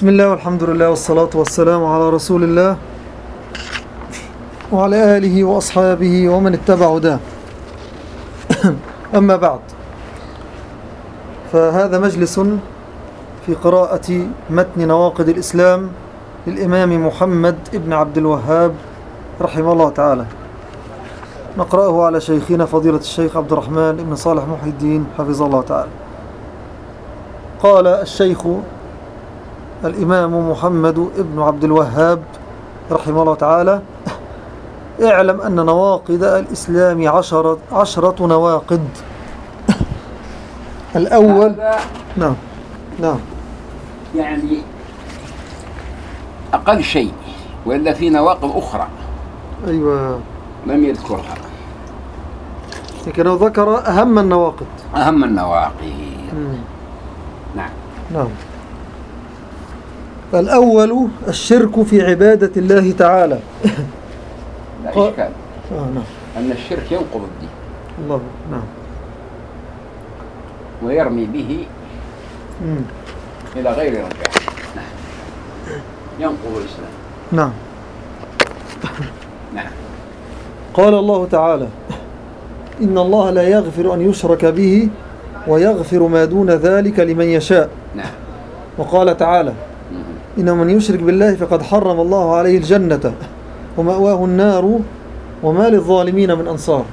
بسم الله والحمد لله والصلاة والسلام على رسول الله وعلى آله وأصحابه ومن اتبع هداه. أما بعد، فهذا مجلس في قراءة متن نواقض الإسلام للإمام محمد ابن عبد الوهاب رحمه الله تعالى. نقرأه على شيخنا فضيلة الشيخ عبد الرحمن بن صالح محي الدين حفظه الله تعالى. قال الشيخ الإمام محمد ابن عبد الوهاب رحمه الله تعالى: اعلم أن نواقض الإسلام عشرة نواقض. الأول نعم يعني أقل شيء، وإلا في نواقض أخرى أيوة لم يذكرها، لكنه ذكر أهم النواقض. نعم. الأول الشرك في عبادة الله تعالى. لا إشكال. نعم. أن الشرك ينقض الدين. الله. نعم. ويرمي به إلى غير رجعه. نعم. ينقض الإسلام. نعم. نعم. قال الله تعالى: إن الله لا يغفر أن يشرك به ويغفر ما دون ذلك لمن يشاء. نعم. وقال تعالى: إن من يشرك بالله فقد حرم الله عليه الجنة ومأواه النار وما للظالمين من أنصار.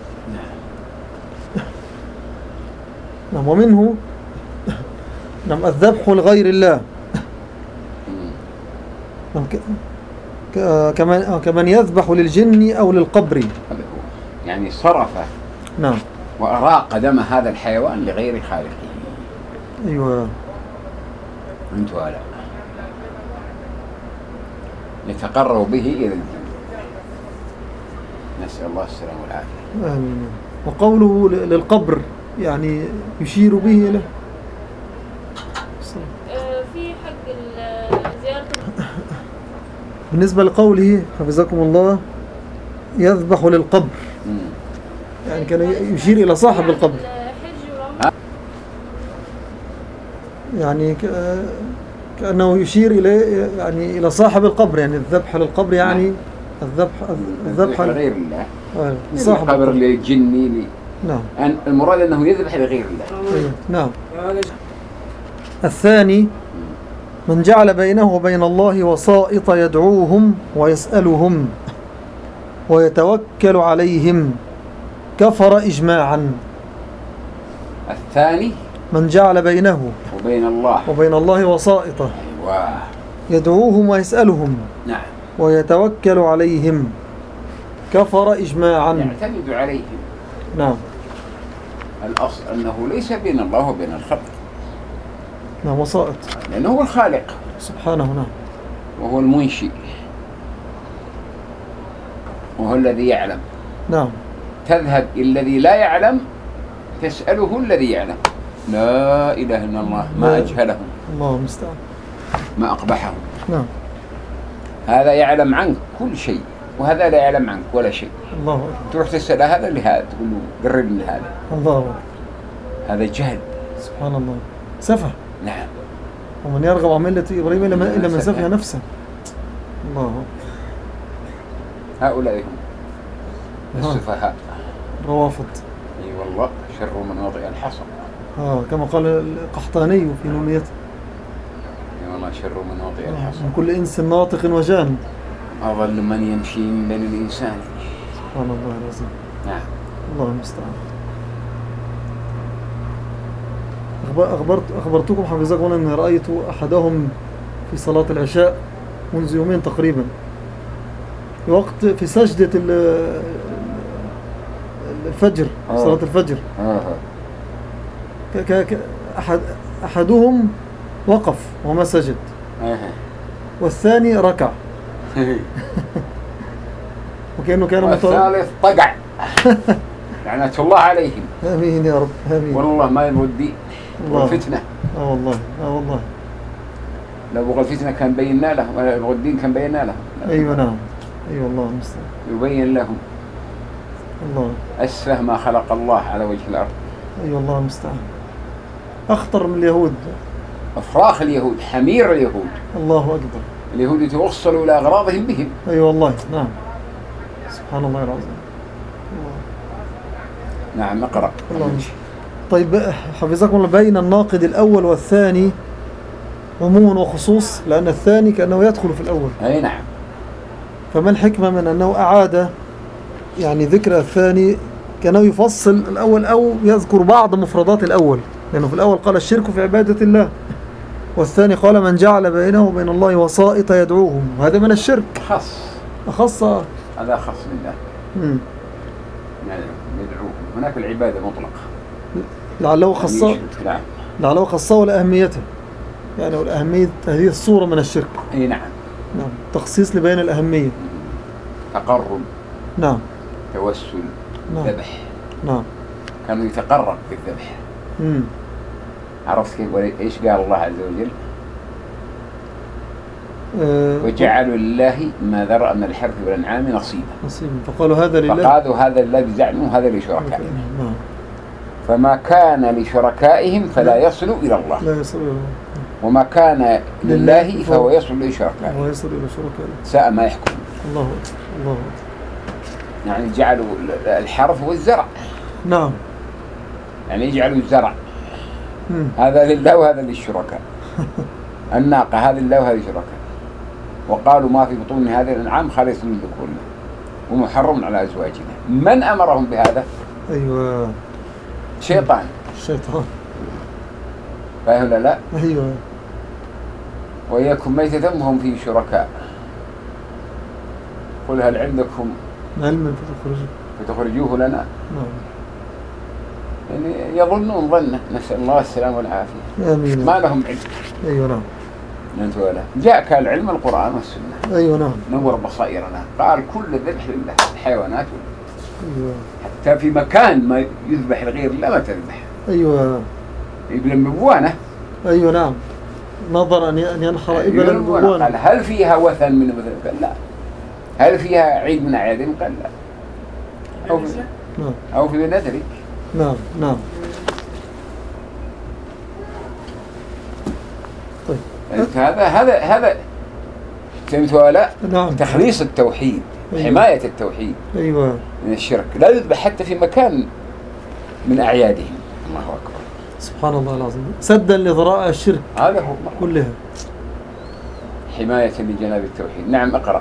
نعم. ومنه الذبح لغير الله، كمن يذبح للجن أو للقبر، يعني صرف وأراق دم هذا الحيوان لغير خالقه. أيوة. أنت ولا يتقرب به إلى الجنة. نسأل الله السلامة والعافية. آمين. وقوله للقبر يعني يشير به له في حق زيارة. بالنسبة لقوله حفظكم الله يذبح للقبر، يعني كان يشير إلى صاحب القبر، يعني كأنه يشير إلى صاحب القبر، يعني الذبح للقبر، يعني الذبح لغير الله، صاحب القبر للجن. نعم. المراد أنه يذبح لغير الله. نعم. الثاني من جعل بينه وبين الله وسائط يدعوهم ويسألهم ويتوكل عليهم كفر إجماعا. الثاني من جعل بينه وبين الله وسائطة. أيوة. يدعوهم ويسألهم. نعم. ويتوكل عليهم كفر إجماعا. يعتمد عليهم. نعم. الأصل أنه ليس بين الله وبين الخلق. نعم. وسائط لأنه هو الخالق سبحانه. نعم. وهو المنشئ وهو الذي يعلم. نعم. تذهب الذي لا يعلم تسأله الذي يعلم. لا إله إلا الله. ما أجهلهم. الله المستعان. ما أقبحهم. نعم. هذا يعلم عنك كل شيء وهذا لا يعلم عنك ولا شيء. الله أكبر. تروح تسأل هذا لهذا، تقول له قرب لهذا. الله أكبر. هذا جهل. سبحان الله. سفه. نعم. ومن يرغب عن ملة إبراهيم إلا من سفه نفسه. الله. هؤلاء هم السفهاء. روافض. اي والله شر من وضع الحصى. كما قال القحطاني في نونيته. اي والله شر من وضع الحصى. من كل إنس ناطق وجان أضل من يمشي من بين الإنسان. سبحان الله العظيم. نعم. الله المستعان. أخبرتكم حفظكم الله أني رأيت أحدهم في صلاة العشاء منذ يومين تقريبا، في سجدة الفجر، صلاة الفجر. أحدهم وقف وما سجد، والثاني ركع. وكأنه كان والثالث طقع. لعنة الله عليهم. آمين يا رب. آمين. والله ما يبغى الدين والفتنة. والله لو بغى الفتنة كان بينا له، ولا يبغى الدين كان بينا له. أيوة. نعم. أيوة. الله المستعان. يبين لهم. الله. أسفه ما خلق الله على وجه الأرض. أيوة. الله المستعان. أخطر من اليهود. أفراخ اليهود، حمير اليهود. الله أكبر. اليهود يتوصلوا إلى أغراضهم بهم. أي والله. نعم. سبحان الله العظيم. نعم اقرأ. طيب حفظكم الله، بين الناقد الأول والثاني عموم وخصوص، لأن الثاني كأنه يدخل في الأول. أي نعم. فما الحكمة من أنه أعاد يعني ذكر الثاني كأنه يفصل الأول أو يذكر بعض مفردات الأول؟ لأنه في الأول قال الشرك في عبادة الله، والثاني قال من جعل بينه وبين الله وسائط يدعوهم، وهذا من الشرك. أخص. هذا أخص من ذلك. يعني يدعوهم. هناك العبادة مطلقة. لعله خصه ولأهميته، يعني ولأهمية هذه الصورة من الشرك. أي نعم. نعم. تخصيص لبيان الأهمية. تقرب. نعم. توسل. نعم. ذبح. نعم. كانوا يتقرب بالذبح. عرفت كيف؟ إيش قال الله عز وجل؟ وجعلوا لله ما ذرأ من الحرث والأنعام نصيبا. فقالوا هذا لله. فقالوا هذا لله بزعمهم وهذا لشركائهم. فما كان لشركائهم فلا يصل إلى الله. لا يصل إلى الله. وما كان لله فهو يصل لشركائه. هو يصل إلى شركائه. ساء ما يحكم. الله أكبر. الله أكبر. يعني جعلوا الحرث والزرع. نعم. يعني يجعلوا الزرع هذا لله وهذا للشركاء. الناقة هذا لله وهذا للشركاء. وقالوا ما في بطون هذه الأنعام خالص من ذكورنا ومحرم على أزواجنا. من أمرهم بهذا؟ أيوة. شيطان. فاهم ولا لا؟ أيوة. وإياكم ميتة هم فيه شركاء. قل هل عندكم علم فتخرجوه لنا؟ نعم. يعني يظنون ظنه، نسأل الله السلامة والعافية. آمين. ما لهم علم. أيوة نعم. ولا جاءك العلم القرآن والسنة. أيوة نعم. نور بصائرنا. قال كل الذبح لله، الحيوانات. أيوة. حتى في مكان ما يذبح لغير الله ما تذبح. أيوة. ابن المبوانة. أيوة نعم. نظر أن ينحر ابن المبوانة. قال هل فيها وثن من مثل؟ قال لا. هل فيها عيد من أعيادهم؟ قال لا. أو في بنذرك. نعم. نعم. طيب. هذا فهمت ولا؟ نعم. تخليص التوحيد. أيوة. حماية التوحيد. أيوة. من الشرك. لا يذبح حتى في مكان من أعيادهم. الله أكبر. سبحان الله العظيم. سدا لذرائع الشرك. هذا هو كلها. حماية لجناب التوحيد. نعم اقرأ.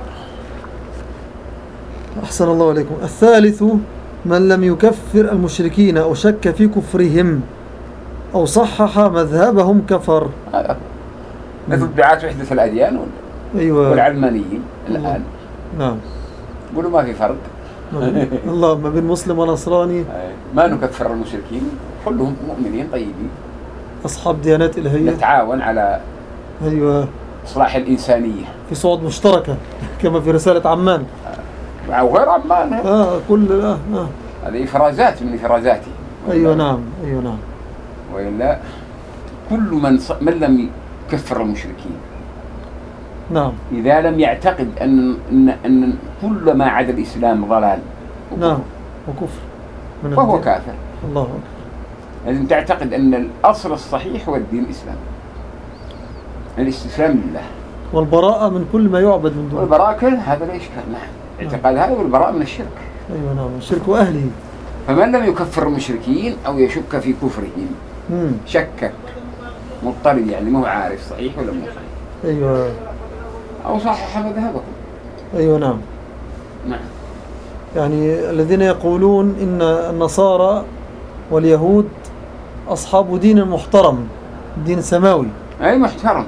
أحسن الله عليكم. الثالث من لم يكفر المشركين أو شك في كفرهم أو صحح مذهبهم كفر. مثل دعاة وحدة الأديان أيوة. والعلمانيين الآن. نعم. يقولوا ما في فرق. الله ما بين مسلم ونصراني. ما نكفر المشركين، كلهم مؤمنين طيبين أصحاب ديانات إلهية. نتعاون على أيوة إصلاح الإنسانية في صعود مشتركة كما في رسالة عمان أو غير عمان. كل هذه إفرازات من إفرازاته. أيوة نعم. أيوة نعم. وإلا كل من لم يكفر المشركين. نعم. إذا لم يعتقد أن كل ما عدا الإسلام ضلال نعم وكفر وهو كافر. الله أكبر. لازم تعتقد أن الأصل الصحيح هو الدين الإسلامي، الاستسلام لله والبراءة من كل ما يعبد من دونه. والبراءة كل هذا لا إشكال. نعم. اعتقاد هذا والبراءة من الشرك. أيوة نعم. الشرك وأهله. فمن لم يكفر المشركين أو يشك في كفرهم شكك مضطرب، يعني ما هو عارف صحيح ولا مو صحيح. أيوة. أو صحح مذهبه. أيوة نعم. نعم. يعني الذين يقولون إن النصارى واليهود أصحاب دين محترم، دين سماوي. أي محترم.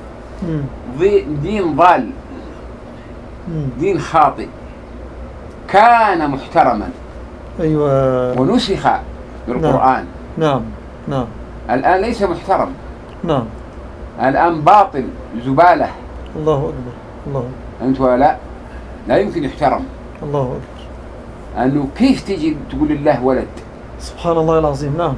دين ضال. دين خاطئ. كان محترما. أيوة. ونسخ بالقرآن. نعم. نعم. الآن ليس محترم. نعم. الآن باطل زبالة. الله أكبر. الله أكبر. أنت ولا لا يمكن يحترم. الله أكبر. أنه كيف تجي تقول الله ولد؟ سبحان الله العظيم. نعم.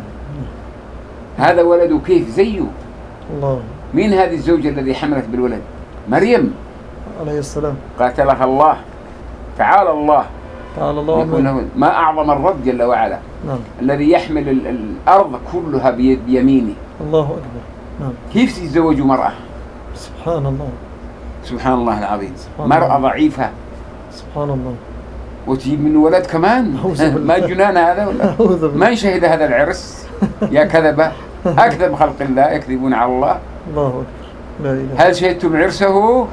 هذا ولده كيف زيه؟ الله. مين هذه الزوجة الذي حملت بالولد؟ مريم عليه السلام. قاتلها الله. تعالى الله. تعالى الله. ما أعظم الرب جل وعلا. نعم. الذي يحمل الأرض كلها بيمينه. الله أكبر. نعم. كيف يتزوجوا مرأة؟ سبحان الله. سبحان الله العظيم. سبحان مرأة الله. ضعيفة سبحان الله. وتجيب من ولد كمان. ما جنان هذا ولا ما يشهد هذا العرس يا كذبة. أكذب خلق الله يكذبون على الله. الله أكبر. لا إله. هل شهدتم عرسه؟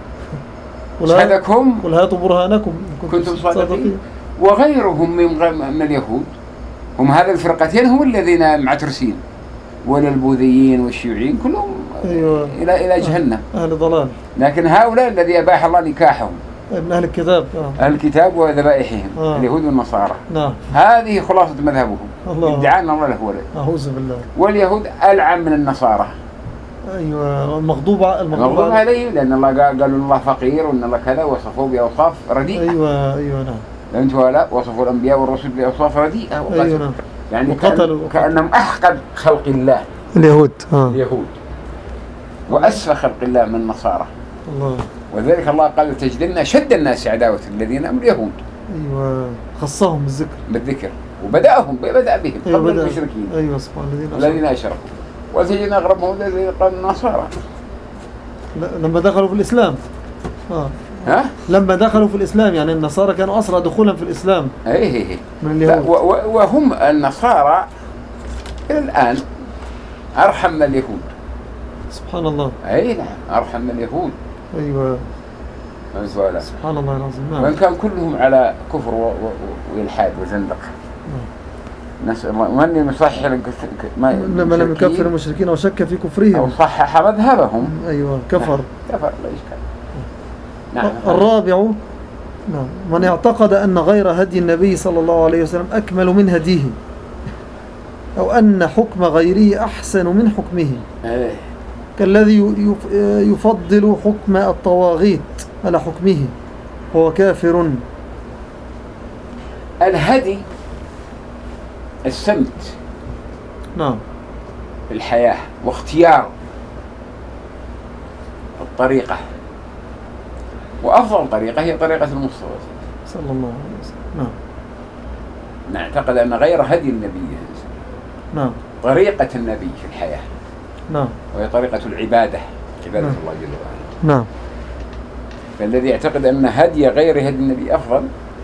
شهدكم؟ قل هاتوا برهانكم كنتم صادقين. وغيرهم من اليهود هم هذه الفرقتين هم الذين معترسين، ولا البوذيين والشيوعيين كلهم أيوة. إلى جهنم أهل ضلال. لكن هؤلاء الذي أباح الله نكاحهم من أهل الكتاب. أهل الكتاب وذبائحهم اليهود والنصارى. نعم. هذه خلاصة مذهبهم. ادعاء أن الله له ولد. أعوذ بالله. واليهود ألعن من النصارى. أيوة. المغضوب عليه لأن الله قالوا الله فقير وأن الله كذا وصفوه بأوصاف رديئة. أيوة نعم. لأن هؤلاء وصفوا الأنبياء والرسل بأوصاف رديئة. أيوة نعم. يعني كأنهم أحقد خلق الله اليهود. اليهود وأسفى خلق الله من النصارى. الله. وذلك الله قال تجدن أشد الناس عداوة الذين هم اليهود. أيوة. خصهم بالذكر وبدأ بهم قبل المشركين. أيوة سبحان الذين أشركوا. وتجدن أغربهم الذين قالوا النصارى لما دخلوا في الإسلام. لما دخلوا في الإسلام يعني النصارى كانوا أسرع دخولا في الإسلام. أيه من اليهود. وهم النصارى إلى الآن أرحم من اليهود. سبحان الله. أي نعم أرحم من اليهود. أيوة. سبحان الله العظيم. وإن كان كلهم على كفر وإلحاد وزندقة. نسأل الله من يصحح لما لم يكفر المشركين وشك في كفرهم أو صحح مذهبهم. أيوة كفر. كفر لا إشكال. نعم. الرابع نعم من اعتقد أن غير هدي النبي صلى الله عليه وسلم أكمل من هديه أو أن حكم غيره أحسن من حكمه كالذي يفضل حكم الطواغيت على حكمه هو كافر. الهدي السمت نعم في الحياة واختيار الطريقة، وأفضل طريقة هي طريقة المصطفى صلى الله عليه وسلم. نعم. نعتقد أن غير هدي النبي نعم طريقة النبي في الحياة نعم وهي طريقة العبادة عبادة نعم. الله جل وعلا. نعم. فالذي يعتقد أن هدي غير هدي النبي أفضل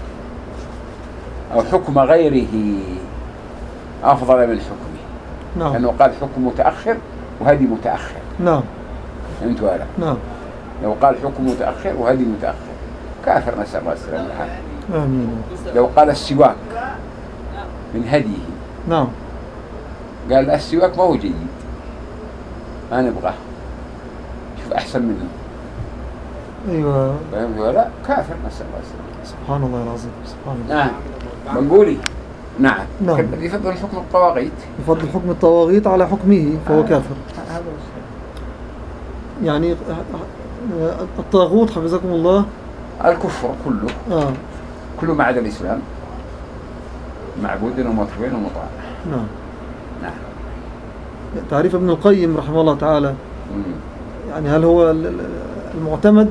أو حكم غيره أفضل من حكمه. نعم. لأنه قال حكم متأخر وهدي متأخر. نعم. فهمت ولا؟ نعم. لو قال حكم متأخر وهدي متأخر كافر نسأل الله السلامة والعافية. آمين. لو قال السواك من هديه نعم قال السواك ما هو جيد ما نبغاه شوف أحسن منه. أيوة. فهمت ولا؟ كافر نسأل الله السلامة. سبحان الله العظيم. سبحان الله. نعم. بنقولي نعم. نعم. الذي يفضل حكم الطواغيت يفضل حكم الطواغيت على حكمه فهو كافر. يعني الطاغوت حفظكم الله الكفر كله كله ما عدا الإسلام معبود ومطلوب ومطاع. نعم. نعم. تعريف ابن القيم رحمه الله تعالى يعني هل هو المعتمد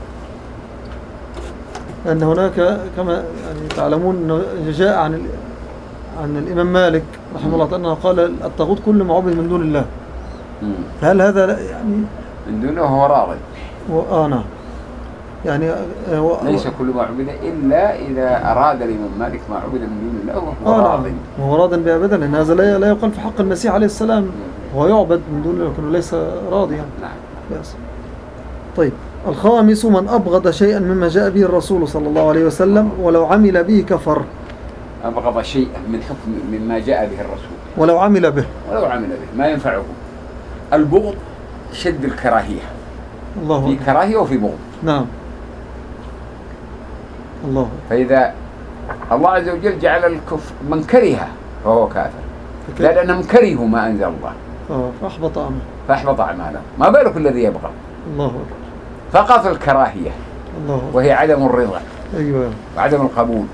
أن هناك كما يعني تعلمون أنه جاء عن الإمام مالك رحمه الله تعالى أنه قال الطاغوت كل ما عبد من دون الله. فهل هذا يعني من دونه هو راضي؟ نعم. يعني ليس كل ما عبد إلا إذا أراد الإمام مالك ما عبد من دون الله وهو راضي. نعم. وهو راض بأبدا لأن هذا لا يقال في حق المسيح عليه السلام. هو يعبد من دون الله لكنه ليس راضيا. نعم. بس. طيب الخامس من أبغض شيئا مما جاء به الرسول صلى الله عليه وسلم ولو عمل به كفر. أبغض شيئا من حكم مما جاء به الرسول ولو عمل به ما ينفعه. البغض شد الكراهية. الله في كراهية وفي بغض. نعم. الله. فإذا الله عز وجل جعل الكفر من كره فهو كافر لأنهم كرهوا ما أنزل الله فأحبط أعماله. ما بالك الذي يبغى. الله أكبر. فقط الكراهية الله أكبر. وهي عدم الرضا. أيوة. وعدم القبول.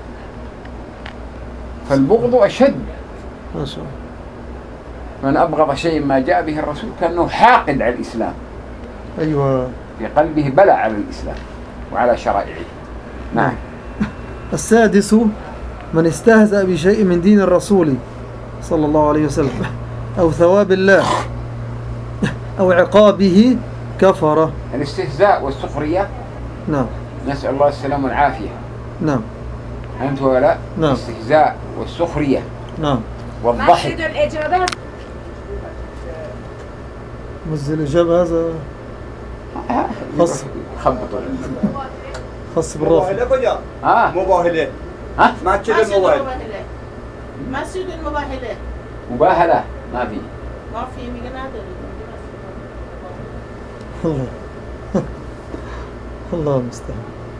فالبغض أشد. ما شاء الله. من أبغض شيء ما جاء به الرسول كأنه حاقد على الإسلام. أيوة. في قلبه بلع على الإسلام وعلى شرائعه. نعم. السادس من استهزأ بشيء من دين الرسول صلى الله عليه وسلم أو ثواب الله أو عقابه كفر. الاستهزاء والسخرية نعم نسأل الله السلامة والعافية. نعم أنت ولا نعم الاستهزاء والسخرية نعم والضحك. مزل الإجابة هذا خاص خبطوا خاص بالرافع. مباهلة ما تشيل الموبايل. مسجد المباهلة مباهلة ما في. ما في ميقنادر. الله الله المستعان.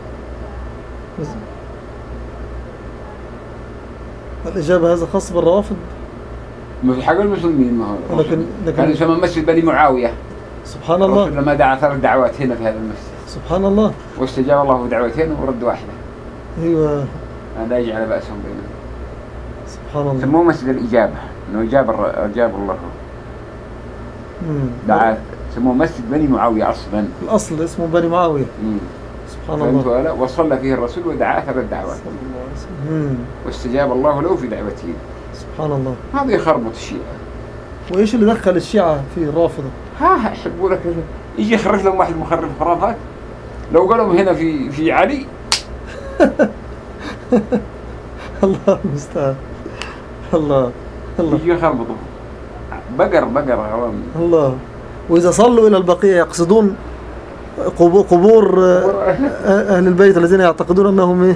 الإجابة هذا خاص بالروافض. ما في حق المسلمين ما هو. كان يسمى مسجد بني معاوية. سبحان الله. الرسول لما دعا 3 دعوات هنا في هذا المسجد. سبحان الله. واستجاب الله بدعوتين ورد واحدة. أيوة. لا يجعل بأسهم بينهم. سبحان الله. سموه مسجد الإجابة، إنه أجاب الله. دعا سموه مسجد بني معاوية أصلا. الأصل اسمه بني معاوية. سبحان الله. وصلى فيه الرسول ودعا 3 دعوات. واستجاب الله له في دعوتين. سبحان الله. هذا يخربط الشيعة. وإيش اللي دخل الشيعة في الرافضة؟ يحبوا لك يجي يخرج لهم واحد مخرب خرافات. لو قالوا هنا في علي. الله المستعان. الله يجي يخربطوا. بقر عوام. الله. وإذا صلوا إلى البقيع يقصدون قبور أهل البيت الذين يعتقدون أنهم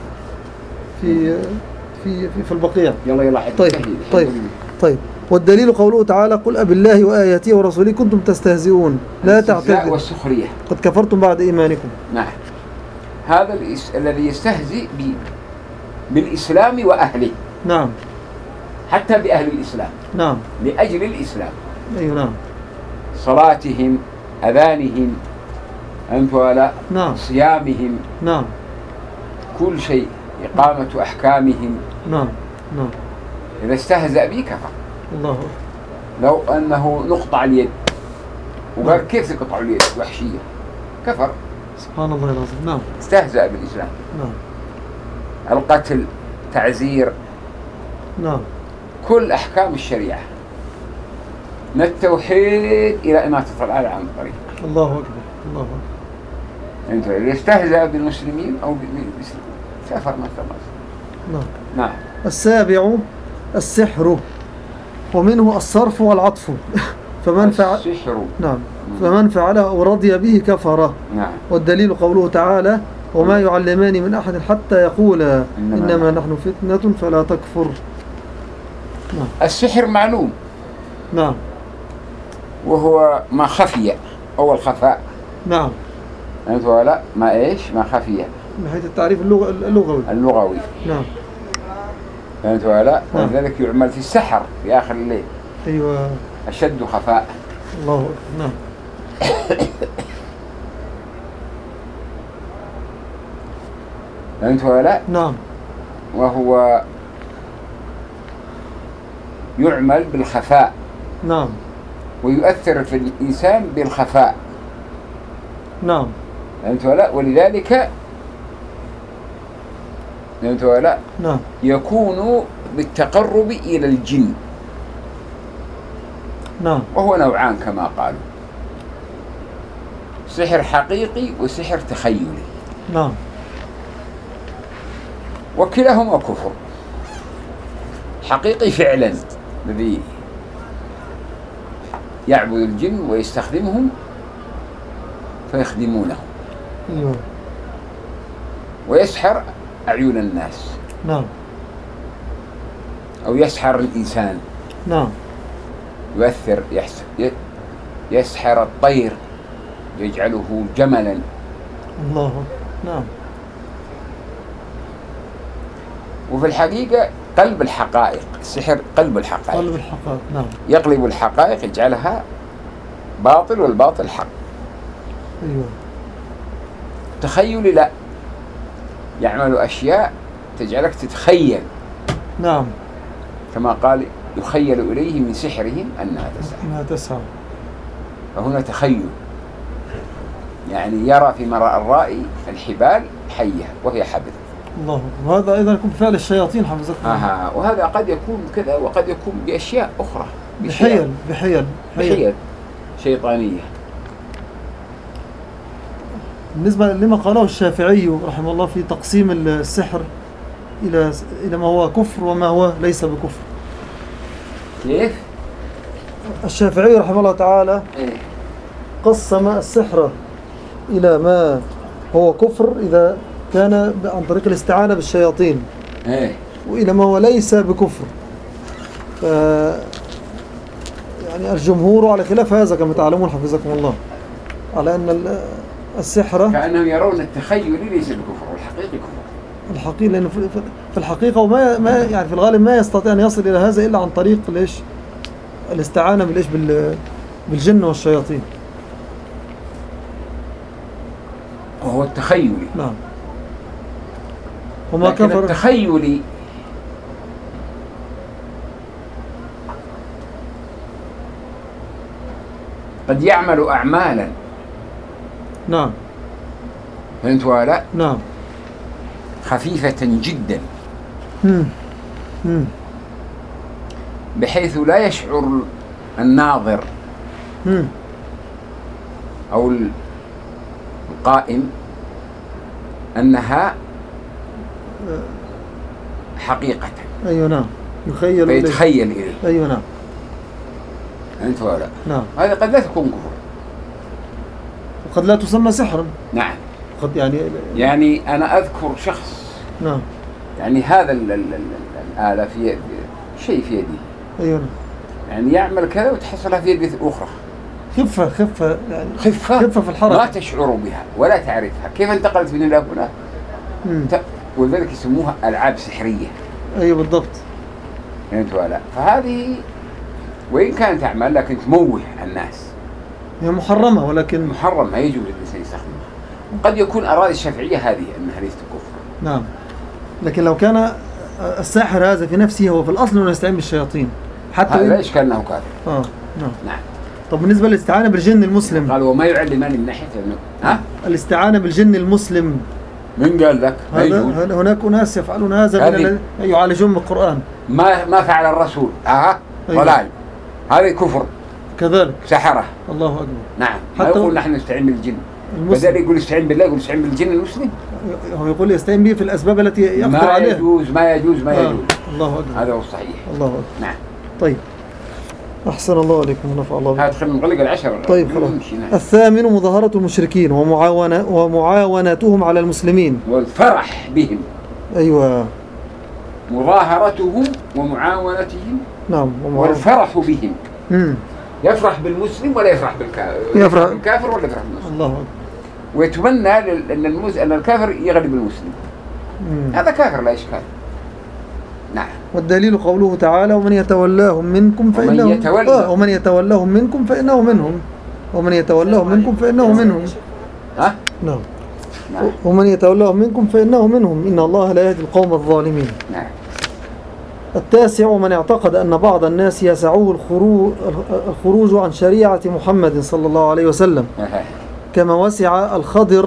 في البقيع. يلا طيب والدليل قوله تعالى قل أبالله وآياته ورسوله كنتم تستهزئون لا تعتذروا والسخرية قد كفرتم بعد إيمانكم. نعم. هذا الذي يستهزئ بالإسلام وأهله. نعم. حتى بأهل الإسلام. نعم. لأجل الإسلام. أيوة نعم. صلاتهم، أذانهم، أنت ولا نعم. صيامهم. نعم. كل شيء، إقامة أحكامهم. نعم. نعم. إذا استهزأ به كفر. الله. لو أنه نقطع اليد وقال كيف تقطع اليد وحشية كفر. سبحان الله العظيم. نعم. استهزأ بالإسلام. نعم. القتل، تعزير. نعم. كل أحكام الشريعة من التوحيد إلى إماتة الأذى عن الطريق. الله أكبر. الله أكبر. أنت يستهزأ بالمسلمين أو بالإسلام كفر ما الله. نعم. السابع السحر ومنه الصرف والعطف فمن فعل السحر. نعم. فمن فعله أو رضي به كفر. نعم. والدليل قوله تعالى وما يعلمان من أحد حتى يقولا إنما نحن فتنة فلا تكفر. نعم. السحر معلوم. نعم. وهو ما خفي أو الخفاء. نعم. أنت ولا ما خفي من حيث التعريف اللغوي. نعم. فهمت ولا؟ ولذلك يعمل في السحر في آخر الليل. أيوة. أشد خفاء. الله أكبر. نعم. فهمت ولا؟ نعم. وهو يعمل بالخفاء. نعم. ويؤثر في الإنسان بالخفاء. نعم. فهمت ولا؟ ولذلك فهمت ولا؟ نعم. يكون بالتقرب إلى الجن. نعم. وهو نوعان كما قالوا، سحر حقيقي وسحر تخيلي. نعم. وكلاهما كفر. حقيقي فعلا الذي يعبد الجن ويستخدمهم فيخدمونه. أيوة. ويسحر أعين الناس. نعم. أو يسحر الإنسان. نعم. يؤثر يسحر الطير يجعله جملا. الله. نعم. وفي الحقيقة قلب الحقائق، السحر قلب الحقائق. قلب الحقائق. نعم. يقلب الحقائق يجعلها باطل والباطل حق. أيوة. تخيل لا، يعمل أشياء تجعلك تتخيل. نعم. كما قال يخيل إليه من سحرهم أنها تسعى. فهنا تخيل، يعني يرى في مراء الرائي الحبال حية وهي حبل. الله. وهذا أيضا يكون بفعل الشياطين حفظكم الله. وهذا قد يكون كذا وقد يكون بأشياء أخرى. بحيل شيطانية. بالنسبة لما قاله الشافعي رحمه الله في تقسيم السحر إلى ما هو كفر وما هو ليس بكفر. كيف؟ الشافعي رحمه الله تعالى قسم السحر إلى ما هو كفر إذا كان عن طريق الاستعانة بالشياطين، وإلى ما هو ليس بكفر. يعني الجمهور على خلاف هذا كما تعلمون حفظكم الله، على أن السحر كأنهم يرون التخيل ليس بكفر والحقيقي كفر. الحقيقة لأنه في الحقيقة وما يعني في الغالب ما يستطيع أن يصل إلى هذا إلا عن طريق الاستعانة بالجن والشياطين. وهو التخيلي. نعم. وما لكن كفر التخيلي قد يعمل أعمالا. نعم. فهمت ولا؟ نعم. خفيفة جدا مم. بحيث لا يشعر الناظر أو القائم أنها حقيقة. أيوة نعم. يخيل فيتخيل إليه. أيوة نعم. أنت ولا؟ نعم. هذا قد لا تكون كفر، وقد لا تسمى سحرا. نعم. قد يعني أنا أذكر شخص، نعم، يعني هذا الآلة في شيء في يدي، أيوة نعم، يعني يعمل كذا وتحصلها في يد أخرى. خفة يعني خفة في الحركة، ما تشعر بها ولا تعرفها كيف انتقلت من هنا هنا. ولذلك يسموها ألعاب سحرية. أيوة بالضبط. فهمت ولا؟ فهذه وإن كانت أعمال لكن تموه الناس، هي محرمة، ولكن محرم ما يجوز الإنسان يستخدمها. قد يكون أراد الشافعية هذه أنها ليست كفر. نعم. لكن لو كان الساحر هذا في نفسه هو في الأصل أنه يستعين بالشياطين حتى لا إشكال أنه كافر. نعم. طب بالنسبة للاستعانة بالجن المسلم، قال وما يعلمان من ناحية الاستعانة بالجن المسلم، من قال لك؟ هناك أناس يفعلون هذا يعالجون بالقرآن. ما فعل الرسول. ضلال. هذا كفر كذلك. سحرة. الله أكبر. نعم. ما يقول نحن نستعين بالجن، بدل يقول استعين بالله يقول استعين بالجن المسلم. هو يقول يستعين به في الأسباب التي يقدر عليها. ما يجوز. الله أكبر. هذا هو الصحيح. الله أكبر. نعم. طيب، أحسن الله عليكم ونفع الله بكم. هذا خلينا نغلق العشرة. طيب خلاص. الثامن مظاهرة المشركين ومعاونتهم على المسلمين والفرح بهم. أيوة. مظاهرتهم ومعاونتهم. نعم. والفرح بهم. يفرح بالمسلم ولا يفرح بالكافر؟ بالكافر ولا يفرح بالمسلم؟ الله أكبر. ويتمنى أن الكافر يغلب المسلم. هذا كافر لا إشكال. نعم. والدليل قوله تعالى ومن يتولاهم منكم فإنه ومن يتولاهم منكم فإنه منهم. ومن يتولاهم منكم فإنه منهم. نعم. ومن يتولاهم منكم فإنه منهم إن الله لا يهدي القوم الظالمين. نعم. التاسع من اعتقد أن بعض الناس يسعوه الخروج عن شريعة محمد صلى الله عليه وسلم كما وسع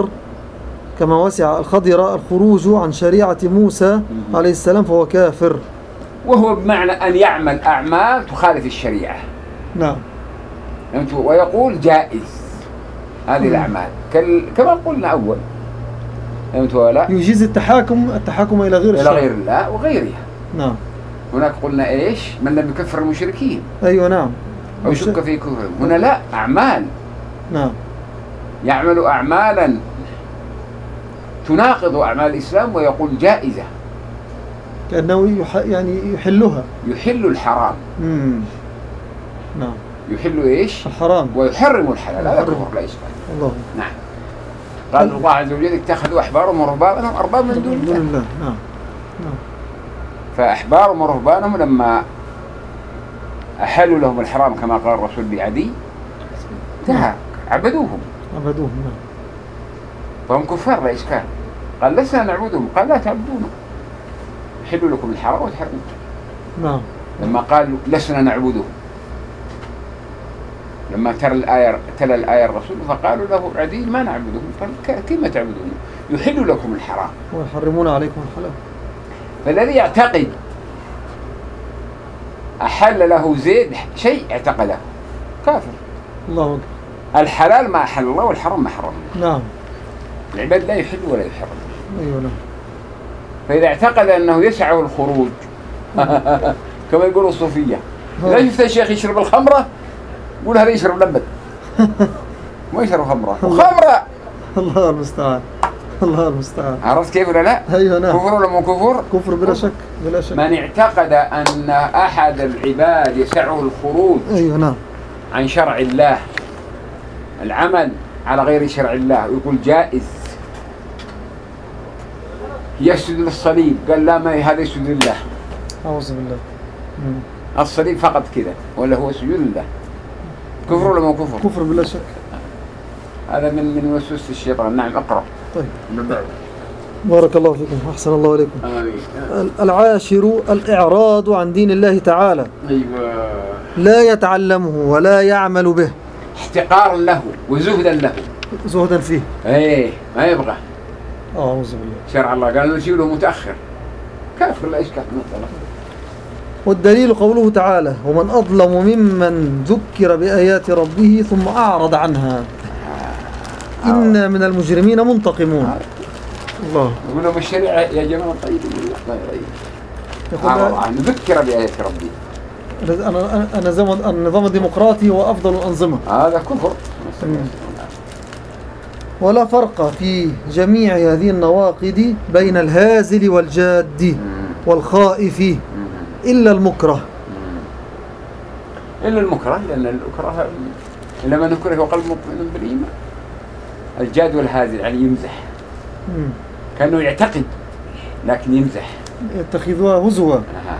الخضر الخروج عن شريعة موسى عليه السلام فهو كافر، وهو بمعنى أن يعمل أعمال تخالف الشريعة. نعم. ويقول جائز هذه الأعمال كما قلنا أول. يجيز التحاكم إلى غير الله وغيرها. نعم. هناك قلنا إيش؟ من لم يكفر المشركين. أيوة نعم. أو شك في كفرهم. هنا لا، أعمال. نعم. يعمل أعمالا تناقض أعمال الإسلام ويقول جائزة، كأنه يعني يحلها، يحل الحرام. نعم. يحل إيش؟ الحرام ويحرم الحلال. هذا كفر لا إشكال. الله. نعم. قال الله عز وجل اتخذوا أحبارهم ورهبانهم أرباب من دون الله. نعم. فأحبارهم ورهبانهم لما أحلوا لهم الحرام كما قال الرسول بعدي عبدوهم. نعم. فهم كفار لا إشكال. قال لسنا نعبدهم، قال لا تعبدونهم، يحلوا لكم الحرام وتحرموا. نعم. لما قالوا لسنا نعبدهم، لما تلا الآية الرسول فقالوا له عدي ما نعبدهم، قال كيف تعبدون؟ يحلوا لكم الحرام ويحرمون عليكم الحلال. فالذي يعتقد أحل له زيد شيء اعتقده كافر. الله أكبر. الحلال ما أحل الله والحرام ما حرم الله. نعم. العباد لا يحل ولا يحرم. أيوة نعم. فإذا اعتقد أنه يسعه الخروج كما يقولوا الصوفية، إذا شفت الشيخ يشرب الخمرة يقول هذا يشرب لبن ما يشرب خمرة وخمرة. الله المستعان. الله المستعان. عرفت كيف ولا لا؟ أيوة نعم. كفر ولا مو كفر؟ كفر بلا شك بلا شك. من اعتقد أن أحد العباد يسعه الخروج أيوة نعم. عن شرع الله، العمل على غير شرع الله، ويقول جائز، يسجد للصليب، قال لا ما هذا يسجد لله، أعوذ بالله. الصليب فقط كذا ولا هو سجود لله، كفر ولا مو كفر؟ كفر بلا شك. هذا من وسوسة الشيطان. نعم اقرأ. طيب. بارك الله فيكم، أحسن الله إليكم. آمين. العاشر الإعراض عن دين الله تعالى. أيوة. لا يتعلمه ولا يعمل به. احتقارا له وزهدا له. زهدا فيه. ايه ما يبغى. أعوذ بالله. شرع الله قال نجيب له متأخر. كافر لا إشكال. والدليل قوله تعالى: ومن أظلم ممن ذكر بآيات ربه ثم أعرض عنها إنا من المجرمين منتقمون. الله. يقول لهم الشريعة يا جماعة طيب الله يريد. أعرض عنه ذكر بآيات ربه. النظام الديمقراطي هو أفضل الأنظمة. هذا كفر. ولا فرق في جميع هذه النواقض بين الهازل والجاد والخائف إلا المكره. إلا المكره، لأن الكره لما نكره هو قلب مطمئن بالإيمان. الجاد والهازل يعني يمزح، كأنه يعتقد لكن يمزح، يتخذوها هزوا.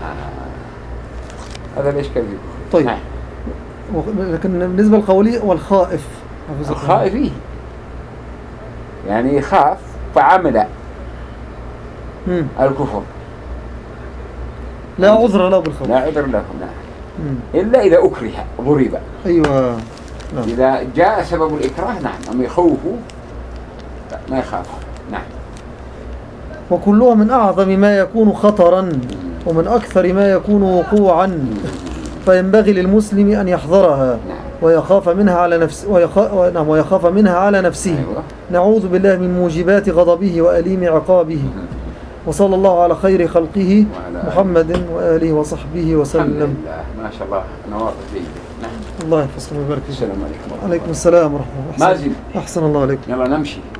هذا ليش كذب. طيب. لكن بالنسبة للقولي والخائف، الخائف يعني يخاف فعمل الكفر لا عذر له بالخوف. لا عذر له. نعم. إلا إذا أكره ضرب. أيوة نعم. إذا جاء سبب الإكراه نعم، أما يخوفه ما يخاف. نعم. وكلها من أعظم ما يكون خطرا ومن أكثر ما يكون وقوعا، فينبغي للمسلم أن يحذرها ويخاف منها على نفسه. أيوة. نعوذ بالله من موجبات غضبه وأليم عقابه. وصلى الله على خير خلقه محمد وآله وصحبه وسلم. ما شاء الله نواقض جيدة. نعم. الله يحفظكم ويبارك فيكم. السلام عليكم. عليكم السلام ورحمة الله. مازن. أحسن الله عليكم. يلا نمشي.